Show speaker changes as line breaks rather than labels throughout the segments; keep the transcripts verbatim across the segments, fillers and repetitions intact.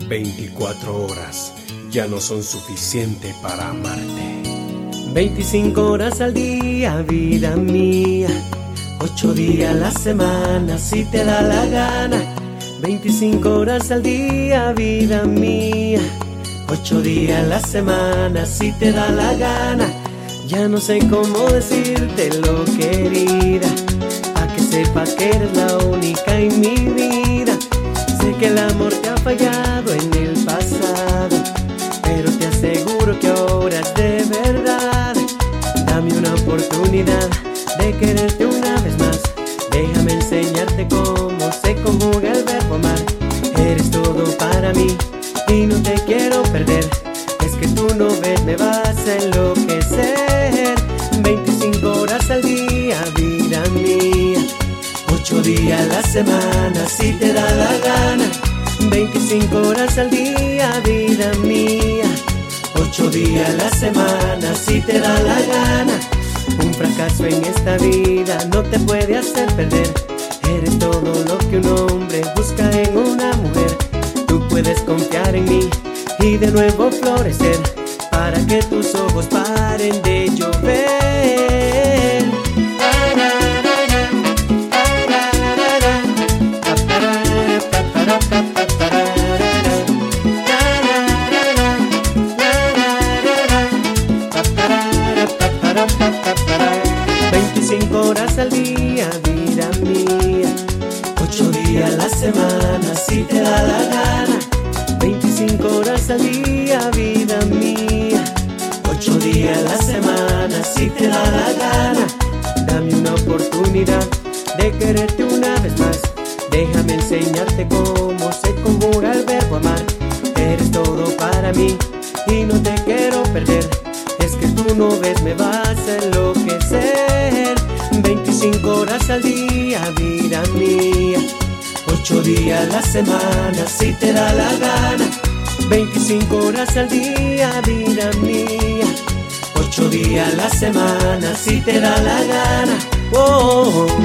veinticuatro horas ya no son suficientes para amarte.
veinticinco horas al día, vida mía. Ocho días a la semana, si te da la gana. veinticinco horas al día, vida mía. Ocho días a la semana, si te da la gana. Ya no sé cómo decírtelo, querida, pa' que sepas que eres la única en mi vida. Sé que el amor te ha fallado en el pasado, pero te aseguro que ahora es de verdad. Dame una oportunidad de quererte una vez más. Déjame enseñarte cómo se conjuga el verbo amar. Eres todo para mí y no te quiero perder. Es que tú no ves, me vas a enloquecer. veinticinco horas al día, vida mía. Ocho días a la semana, si te da la gana. veinticinco horas al día, vida mía. Ocho días a la semana, si te da la gana. Un fracaso en esta vida no te puede hacer perder. Eres todo lo que un hombre busca en una mujer. Tú puedes confiar en mí y de nuevo florecer, para que tus ojos paren de llover. veinticinco horas al día, vida mía. Ocho días a la semana, si te da la gana. veinticinco horas al día, vida mía. Ocho días a la semana, si te da la gana. Dame una oportunidad de quererte una vez más. Déjame enseñarte cómo se conjuga el verbo amar. Eres todo para mí y no te quiero perder. Es que tú no ves, me vas a enloquecer. veinticinco horas al día, vida mía. Ocho días a la semana, si te da la gana. veinticinco horas al día, vida mía. Ocho días a la semana, si te da la gana. Oh, oh, oh.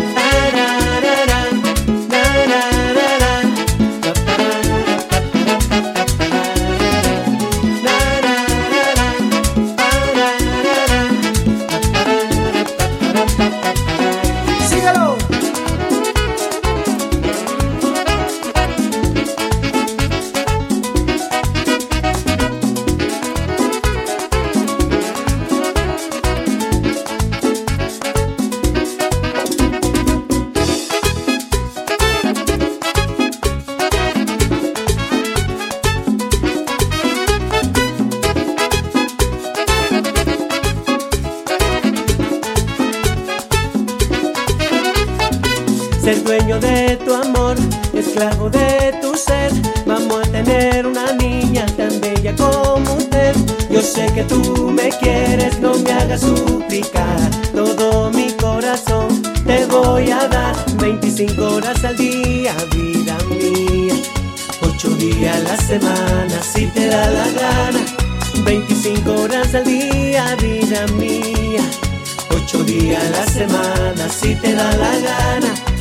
Ser dueño de tu amor, esclavo de tu ser. Vamos a tener una niña tan bella como usted. Yo sé que tú me quieres, no me hagas suplicar. Todo mi corazón te voy a dar. veinticinco horas al día, vida mía. Ocho días a la semana, si te da la gana. veinticinco horas al día, vida mía. Ocho días a la semana, si te da la gana.